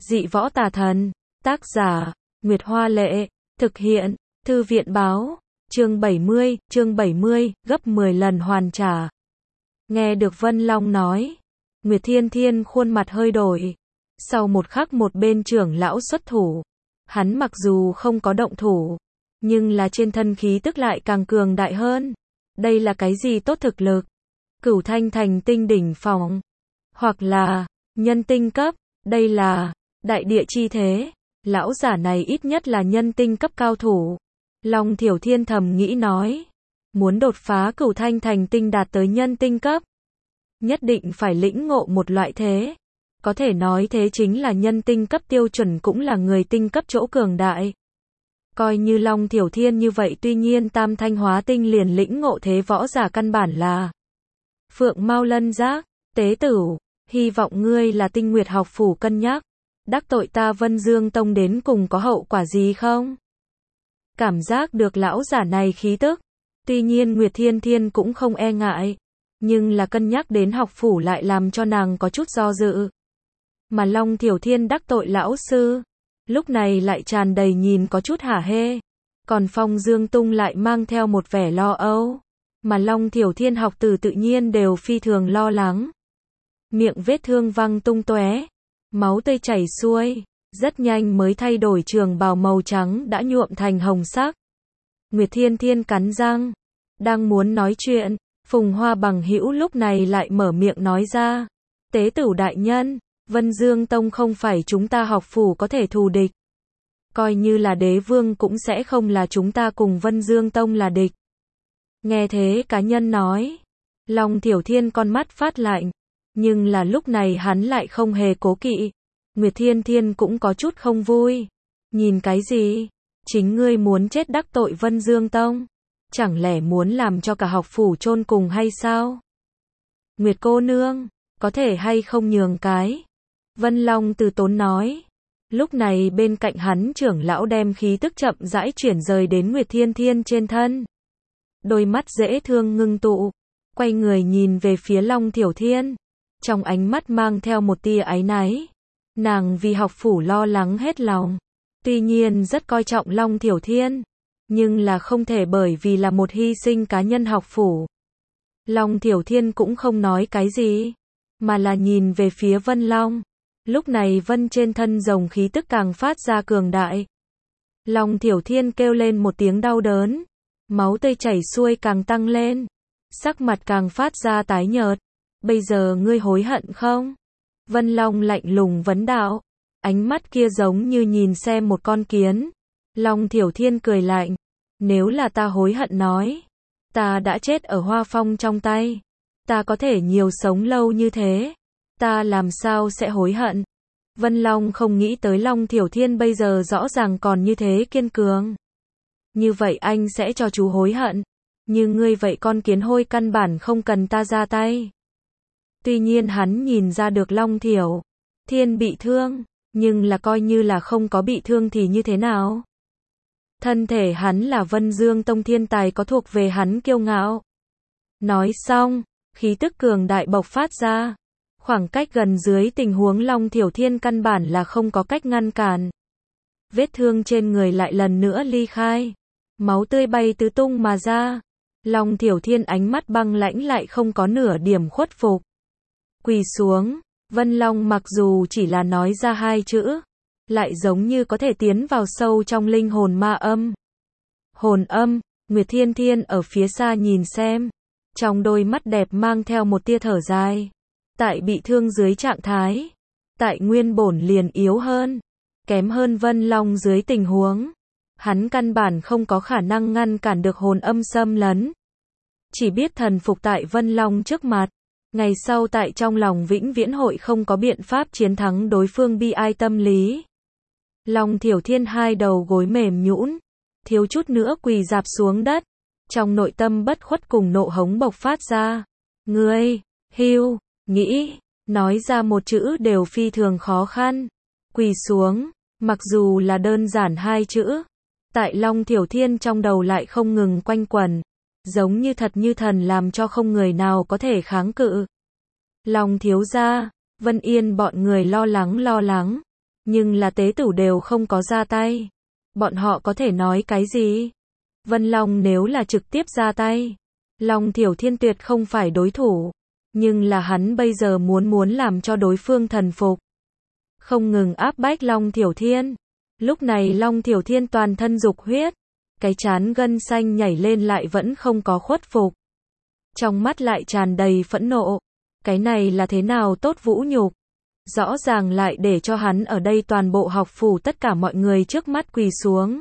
Dị võ tà thần. Tác giả, Nguyệt Hoa Lệ. Thực hiện, Thư viện Báo. Chương 70, gấp 10 lần hoàn trả. Nghe được Vân Long nói, Nguyệt Thiên Thiên khuôn mặt hơi đổi. Sau một khắc một bên trưởng lão xuất thủ. Hắn mặc dù không có động thủ, nhưng là trên thân khí tức lại càng cường đại hơn. Đây là cái gì tốt thực lực? Cửu Thanh Thành tinh đỉnh phong, hoặc là nhân tinh cấp, đây là đại địa chi thế. Lão giả này ít nhất là nhân tinh cấp cao thủ. Long Thiểu Thiên thầm nghĩ nói, muốn đột phá Cửu Thanh Thành tinh đạt tới nhân tinh cấp, nhất định phải lĩnh ngộ một loại thế. Có thể nói thế chính là nhân tinh cấp tiêu chuẩn cũng là người tinh cấp chỗ cường đại. Coi như Long Thiểu Thiên như vậy, tuy nhiên Tam Thanh Hóa Tinh liền lĩnh ngộ thế võ giả căn bản là Phượng Mao Lân Giác. Tế Tửu, hy vọng ngươi là Tinh Nguyệt học phủ cân nhắc, đắc tội ta Vân Dương Tông đến cùng có hậu quả gì không? Cảm giác được lão giả này khí tức, tuy nhiên Nguyệt Thiên Thiên cũng không e ngại, nhưng là cân nhắc đến học phủ lại làm cho nàng có chút do dự. Mà Long Thiểu Thiên đắc tội lão sư, lúc này lại tràn đầy nhìn có chút hả hê. Còn Phong Dương Tung lại mang theo một vẻ lo âu. Mà Long Thiểu Thiên học tử tự nhiên đều phi thường lo lắng. Miệng vết thương văng tung tóe, máu tươi chảy xuôi, rất nhanh mới thay đổi trường bào màu trắng đã nhuộm thành hồng sắc. Nguyệt Thiên Thiên cắn răng, đang muốn nói chuyện, Phùng Hoa Bằng Hữu lúc này lại mở miệng nói ra, Tế Tửu đại nhân, Vân Dương Tông không phải chúng ta học phủ có thể thù địch. Coi như là đế vương cũng sẽ không là chúng ta cùng Vân Dương Tông là địch. Nghe thế cá nhân nói, Long Thiểu Thiên con mắt phát lạnh, nhưng là lúc này hắn lại không hề cố kỵ. Nguyệt Thiên Thiên cũng có chút không vui. Nhìn cái gì? Chính ngươi muốn chết đắc tội Vân Dương Tông? Chẳng lẽ muốn làm cho cả học phủ chôn cùng hay sao? Nguyệt cô nương, có thể hay không nhường cái? Vân Long từ tốn nói. Lúc này bên cạnh hắn trưởng lão đem khí tức chậm rãi chuyển rời đến Nguyệt Thiên Thiên trên thân. Đôi mắt dễ thương ngưng tụ, quay người nhìn về phía Long Thiểu Thiên. Trong ánh mắt mang theo một tia áy náy. Nàng vì học phủ lo lắng hết lòng. Tuy nhiên rất coi trọng Long Thiểu Thiên, nhưng là không thể bởi vì là một hy sinh cá nhân học phủ. Long Thiểu Thiên cũng không nói cái gì, mà là nhìn về phía Vân Long. Lúc này Vân trên thân rồng khí tức càng phát ra cường đại. Long Thiểu Thiên kêu lên một tiếng đau đớn, máu tươi chảy xuôi càng tăng lên, sắc mặt càng phát ra tái nhợt. Bây giờ ngươi hối hận không? Vân Long lạnh lùng vấn đạo, ánh mắt kia giống như nhìn xem một con kiến. Long Thiểu Thiên cười lạnh, nếu là ta hối hận nói, ta đã chết ở Hoa Phong trong tay, ta có thể nhiều sống lâu như thế, ta làm sao sẽ hối hận? Vân Long không nghĩ tới Long Thiểu Thiên bây giờ rõ ràng còn như thế kiên cường. Như vậy anh sẽ cho chú hối hận, như ngươi vậy con kiến hôi căn bản không cần ta ra tay. Tuy nhiên hắn nhìn ra được Long Thiểu Thiên bị thương, nhưng là coi như là không có bị thương thì như thế nào? Thân thể hắn là Vân Dương Tông thiên tài, có thuộc về hắn kiêu ngạo. Nói xong, khí tức cường đại bộc phát ra. Khoảng cách gần dưới tình huống Long Thiểu Thiên căn bản là không có cách ngăn cản. Vết thương trên người lại lần nữa ly khai. Máu tươi bay tứ tung mà ra. Long Thiểu Thiên ánh mắt băng lãnh lại không có nửa điểm khuất phục. Quỳ xuống. Vân Long mặc dù chỉ là nói ra hai chữ, lại giống như có thể tiến vào sâu trong linh hồn ma âm. Hồn âm. Nguyệt Thiên Thiên ở phía xa nhìn xem, trong đôi mắt đẹp mang theo một tia thở dài. Tại bị thương dưới trạng thái, tại nguyên bổn liền yếu hơn, kém hơn Vân Long dưới tình huống, hắn căn bản không có khả năng ngăn cản được hồn âm xâm lấn. Chỉ biết thần phục tại Vân Long trước mặt, ngày sau tại trong lòng vĩnh viễn hội không có biện pháp chiến thắng đối phương bi ai tâm lý. Long Thiểu Thiên hai đầu gối mềm nhũn, thiếu chút nữa quỳ rạp xuống đất, trong nội tâm bất khuất cùng nộ hống bộc phát ra. Ngươi, hưu, nghĩ, nói ra một chữ đều phi thường khó khăn. Quỳ xuống, mặc dù là đơn giản hai chữ, tại Long Thiểu Thiên trong đầu lại không ngừng quanh quẩn, giống như thật như thần làm cho không người nào có thể kháng cự. Long thiếu gia, Vân Yên bọn người lo lắng. Nhưng là tế tử đều không có ra tay. Bọn họ có thể nói cái gì? Vân Long nếu là trực tiếp ra tay, Long Thiểu Thiên tuyệt không phải đối thủ. Nhưng là hắn bây giờ muốn làm cho đối phương thần phục. Không ngừng áp bách Long Thiểu Thiên. Lúc này Long Thiểu Thiên toàn thân dục huyết. Cái trán gân xanh nhảy lên lại vẫn không có khuất phục. Trong mắt lại tràn đầy phẫn nộ. Cái này là thế nào tốt vũ nhục. Rõ ràng lại để cho hắn ở đây toàn bộ học phủ tất cả mọi người trước mắt quỳ xuống.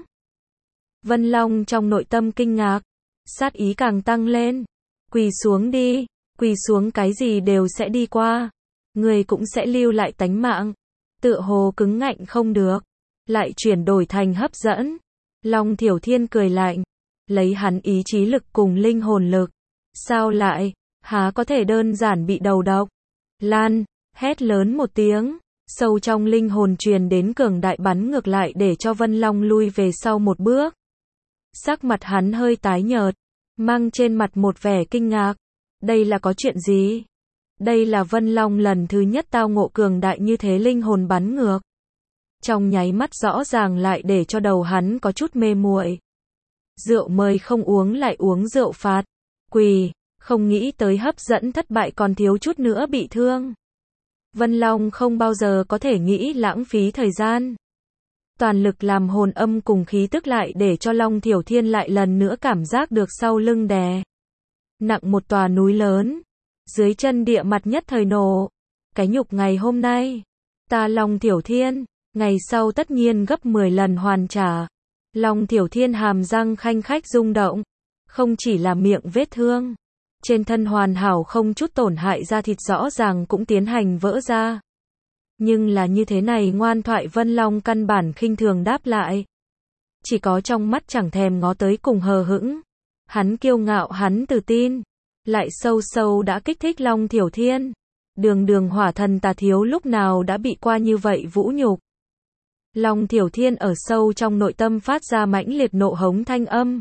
Vân Long trong nội tâm kinh ngạc. Sát ý càng tăng lên. Quỳ xuống đi. Quỳ xuống cái gì đều sẽ đi qua. Người cũng sẽ lưu lại tánh mạng. Tựa hồ cứng ngạnh không được. Lại chuyển đổi thành hấp dẫn. Long Thiểu Thiên cười lạnh. Lấy hắn ý chí lực cùng linh hồn lực. Sao lại, há có thể đơn giản bị đầu độc. Lan, hét lớn một tiếng. Sâu trong linh hồn truyền đến cường đại bắn ngược lại để cho Vân Long lui về sau một bước. Sắc mặt hắn hơi tái nhợt. Mang trên mặt một vẻ kinh ngạc. Đây là có chuyện gì? Đây là Vân Long lần thứ nhất tao ngộ cường đại như thế linh hồn bắn ngược. Trong nháy mắt rõ ràng lại để cho đầu hắn có chút mê muội. Rượu mời không uống lại uống rượu phạt. Quỳ, không nghĩ tới hấp dẫn thất bại còn thiếu chút nữa bị thương. Vân Long không bao giờ có thể nghĩ lãng phí thời gian. Toàn lực làm hồn âm cùng khí tức lại để cho Long Thiểu Thiên lại lần nữa cảm giác được sau lưng đè nặng một tòa núi lớn. Dưới chân địa mặt nhất thời nổ. Cái nhục ngày hôm nay, ta Long Thiểu Thiên, ngày sau tất nhiên gấp 10 lần hoàn trả. Long Thiểu Thiên hàm răng khanh khách rung động. Không chỉ là miệng vết thương. Trên thân hoàn hảo không chút tổn hại da thịt rõ ràng cũng tiến hành vỡ ra. Nhưng là như thế này ngoan thoại Vân Long căn bản khinh thường đáp lại. Chỉ có trong mắt chẳng thèm ngó tới cùng hờ hững. Hắn kiêu ngạo hắn tự tin. Lại sâu sâu đã kích thích Long Thiểu Thiên. Đường hỏa thần tà thiếu lúc nào đã bị qua như vậy vũ nhục. Long Thiểu Thiên ở sâu trong nội tâm phát ra mãnh liệt nộ hống thanh âm.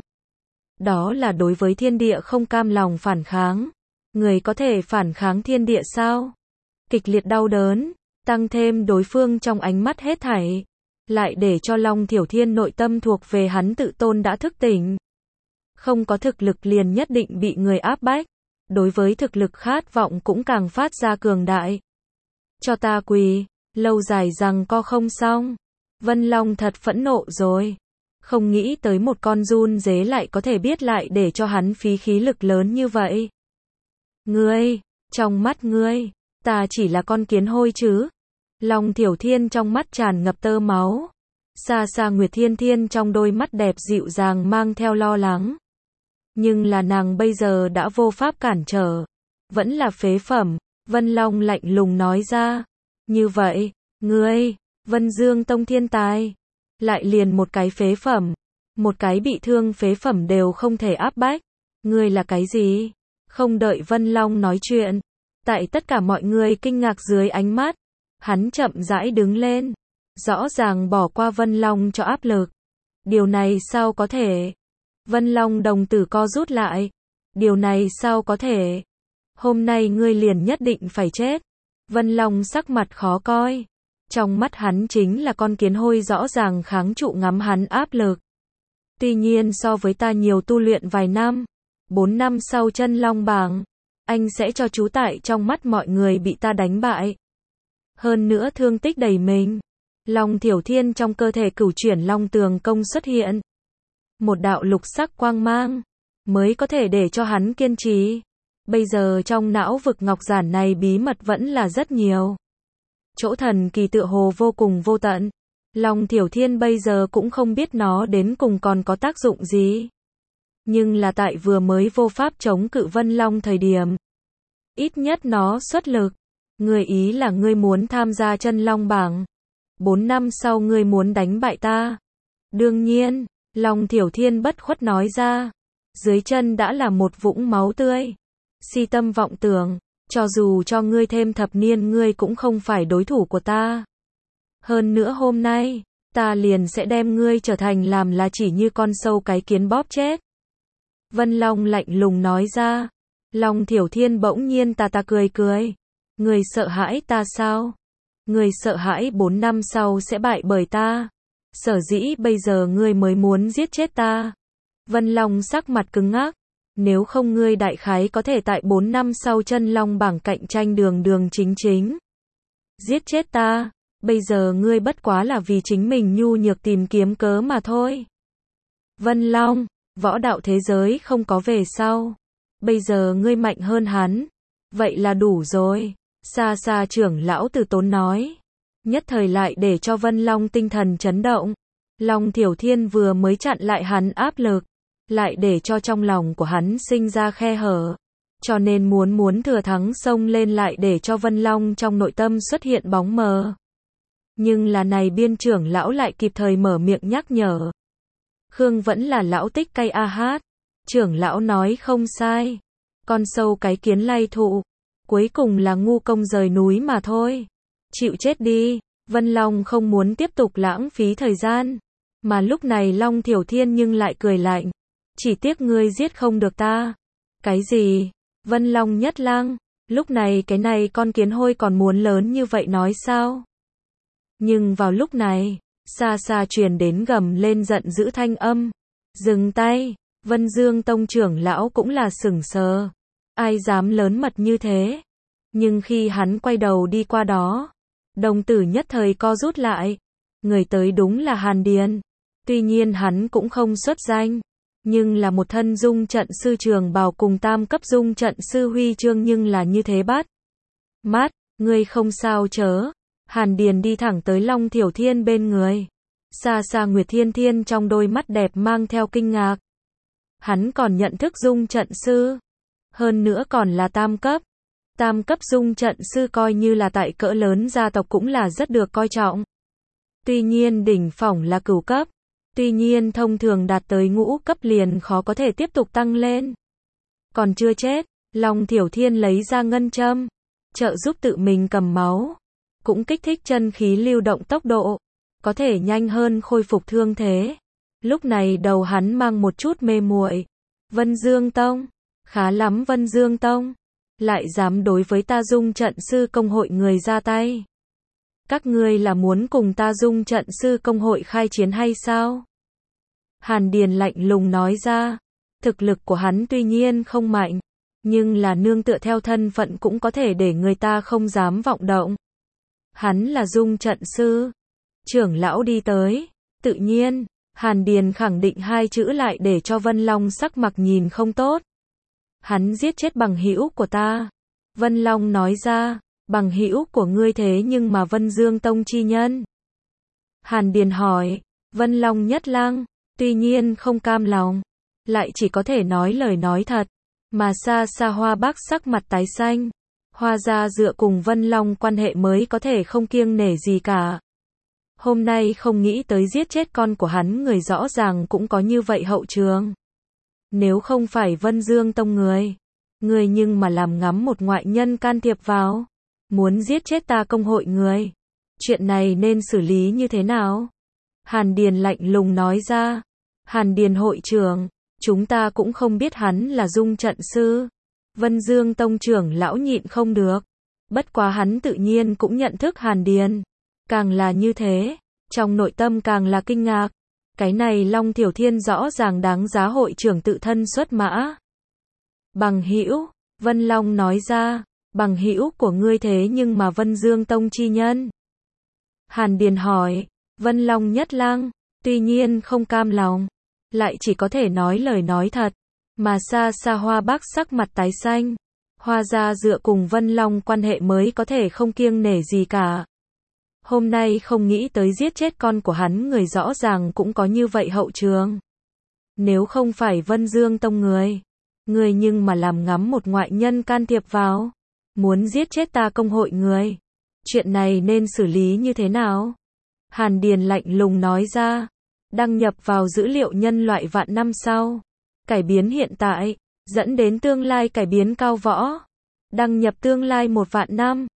Đó là đối với thiên địa không cam lòng phản kháng. Người có thể phản kháng thiên địa sao? Kịch liệt đau đớn, tăng thêm đối phương trong ánh mắt hết thảy. Lại để cho Long Thiểu Thiên nội tâm thuộc về hắn tự tôn đã thức tỉnh. Không có thực lực liền nhất định bị người áp bách. Đối với thực lực khát vọng cũng càng phát ra cường đại. Cho ta quỳ, lâu dài rằng co không xong. Vân Long thật phẫn nộ rồi. Không nghĩ tới một con run dế lại có thể biết lại để cho hắn phí khí lực lớn như vậy. Ngươi, trong mắt ngươi, ta chỉ là con kiến hôi chứ. Long Thiểu Thiên trong mắt tràn ngập tơ máu. Xa xa Nguyệt Thiên Thiên trong đôi mắt đẹp dịu dàng mang theo lo lắng. Nhưng là nàng bây giờ đã vô pháp cản trở. Vẫn là phế phẩm. Vân Long lạnh lùng nói ra. Như vậy, ngươi, Vân Dương Tông thiên tài. Lại liền một cái phế phẩm. Một cái bị thương phế phẩm đều không thể áp bách. Ngươi là cái gì? Không đợi Vân Long nói chuyện. Tại tất cả mọi người kinh ngạc dưới ánh mắt. Hắn chậm rãi đứng lên. Rõ ràng bỏ qua Vân Long cho áp lực. Điều này sao có thể? Vân Long đồng tử co rút lại. Điều này sao có thể? Hôm nay ngươi liền nhất định phải chết. Vân Long sắc mặt khó coi. Trong mắt hắn chính là con kiến hôi rõ ràng kháng trụ ngắm hắn áp lực. Tuy nhiên so với ta nhiều tu luyện vài năm. 4 năm sau chân long bảng. Anh sẽ cho chú tại trong mắt mọi người bị ta đánh bại. Hơn nữa thương tích đầy mình. Long Thiểu Thiên trong cơ thể cửu chuyển long tường công xuất hiện. Một đạo lục sắc quang mang. Mới có thể để cho hắn kiên trì. Bây giờ trong não vực ngọc giản này bí mật vẫn là rất nhiều. Chỗ thần kỳ tựa hồ vô cùng vô tận. Long Thiểu Thiên bây giờ cũng không biết nó đến cùng còn có tác dụng gì. Nhưng là tại vừa mới vô pháp chống cự Vân Long thời điểm. Ít nhất nó xuất lực. Người ý là ngươi muốn tham gia chân long bảng. 4 năm sau ngươi muốn đánh bại ta. Đương nhiên, Long Thiểu Thiên bất khuất nói ra. Dưới chân đã là một vũng máu tươi. Si tâm vọng tưởng. Cho dù cho ngươi thêm thập niên ngươi cũng không phải đối thủ của ta. Hơn nữa hôm nay, ta liền sẽ đem ngươi trở thành làm là chỉ như con sâu cái kiến bóp chết. Vân Long lạnh lùng nói ra. Long Thiểu Thiên bỗng nhiên ta cười cười. Ngươi sợ hãi ta sao? Ngươi sợ hãi 4 năm sau sẽ bại bởi ta. Sở dĩ bây giờ ngươi mới muốn giết chết ta. Vân Long sắc mặt cứng ngắc. Nếu không ngươi đại khái có thể tại 4 năm sau chân long bảng cạnh tranh đường đường chính chính. Giết chết ta. Bây giờ ngươi bất quá là vì chính mình nhu nhược tìm kiếm cớ mà thôi. Vân Long, võ đạo thế giới không có về sau. Bây giờ ngươi mạnh hơn hắn. Vậy là đủ rồi. Xa xa trưởng lão Từ Tốn nói. Nhất thời lại để cho Vân Long tinh thần chấn động. Long Thiểu Thiên vừa mới chặn lại hắn áp lực. Lại để cho trong lòng của hắn sinh ra khe hở. Cho nên muốn thừa thắng xông lên lại để cho Vân Long trong nội tâm xuất hiện bóng mờ. Nhưng là này biên trưởng lão lại kịp thời mở miệng nhắc nhở. Khương vẫn là lão tích cây a hát. Trưởng lão nói không sai. Con sâu cái kiến lay thụ. Cuối cùng là ngu công rời núi mà thôi. Chịu chết đi. Vân Long không muốn tiếp tục lãng phí thời gian. Mà lúc này Long Thiểu Thiên nhưng lại cười lạnh. Chỉ tiếc ngươi giết không được ta. Cái gì? Vân Long nhất lang. Lúc này cái này con kiến hôi còn muốn lớn như vậy nói sao? Nhưng vào lúc này, xa xa truyền đến gầm lên giận dữ thanh âm. Dừng tay. Vân Dương Tông trưởng lão cũng là sửng sờ. Ai dám lớn mật như thế? Nhưng khi hắn quay đầu đi qua đó, đồng tử nhất thời co rút lại. Người tới đúng là Hàn Điền. Tuy nhiên hắn cũng không xuất danh. Nhưng là một thân dung trận sư trường bào cùng tam cấp dung trận sư huy chương nhưng là như thế bắt. Mát, ngươi không sao chớ. Hàn Điền đi thẳng tới Long Thiểu Thiên bên người. Xa xa Nguyệt Thiên Thiên trong đôi mắt đẹp mang theo kinh ngạc. Hắn còn nhận thức dung trận sư. Hơn nữa còn là tam cấp. Tam cấp dung trận sư coi như là tại cỡ lớn gia tộc cũng là rất được coi trọng. Tuy nhiên đỉnh phỏng là cửu cấp. Tuy nhiên thông thường đạt tới ngũ cấp liền khó có thể tiếp tục tăng lên. Còn chưa chết, Long Thiểu Thiên lấy ra ngân châm. Trợ giúp tự mình cầm máu. Cũng kích thích chân khí lưu động tốc độ. Có thể nhanh hơn khôi phục thương thế. Lúc này đầu hắn mang một chút mê muội. Vân Dương Tông. Khá lắm Vân Dương Tông. Lại dám đối với ta dung trận sư công hội người ra tay. Các ngươi là muốn cùng ta dung trận sư công hội khai chiến hay sao? Hàn Điền lạnh lùng nói ra. Thực lực của hắn tuy nhiên không mạnh. Nhưng là nương tựa theo thân phận cũng có thể để người ta không dám vọng động. Hắn là dung trận sư. Trưởng lão đi tới. Tự nhiên, Hàn Điền khẳng định hai chữ lại để cho Vân Long sắc mặt nhìn không tốt. Hắn giết chết bằng hữu của ta. Vân Long nói ra. Bằng hữu của ngươi thế nhưng mà Vân Dương Tông chi nhân. Hàn Điền hỏi. Vân Long nhất lang. Tuy nhiên không cam lòng. Lại chỉ có thể nói lời nói thật. Mà xa xa Hoa Bác sắc mặt tái xanh. Hoa gia dựa cùng Vân Long quan hệ mới có thể không kiêng nể gì cả. Hôm nay không nghĩ tới giết chết con của hắn người rõ ràng cũng có như vậy hậu trường. Nếu không phải Vân Dương Tông người nhưng mà làm ngắm một ngoại nhân can thiệp vào. Muốn giết chết ta công hội người. Chuyện này nên xử lý như thế nào? Hàn Điền lạnh lùng nói ra. Hàn Điền hội trưởng, chúng ta cũng không biết hắn là dung trận sư. Vân Dương Tông trưởng lão nhịn không được. Bất quá hắn tự nhiên cũng nhận thức Hàn Điền. Càng là như thế, trong nội tâm càng là kinh ngạc. Cái này Long Thiểu Thiên rõ ràng đáng giá hội trưởng tự thân xuất mã. Bằng hữu, Vân Long nói ra. Bằng hữu của ngươi thế nhưng mà Vân Dương Tông chi nhân. Hàn Điền hỏi. Vân Long nhất lang. Tuy nhiên không cam lòng. Lại chỉ có thể nói lời nói thật. Mà xa xa Hoa Bác sắc mặt tái xanh. Hoa gia dựa cùng Vân Long quan hệ mới có thể không kiêng nể gì cả. Hôm nay không nghĩ tới giết chết con của hắn người rõ ràng cũng có như vậy hậu trường. Nếu không phải Vân Dương Tông người nhưng mà làm ngắm một ngoại nhân can thiệp vào. Muốn giết chết ta công hội người. Chuyện này nên xử lý như thế nào? Hàn Điền lạnh lùng nói ra. Đăng nhập vào dữ liệu nhân loại vạn năm sau. Cải biến hiện tại. Dẫn đến tương lai cải biến cao võ. Đăng nhập tương lai 1 vạn năm.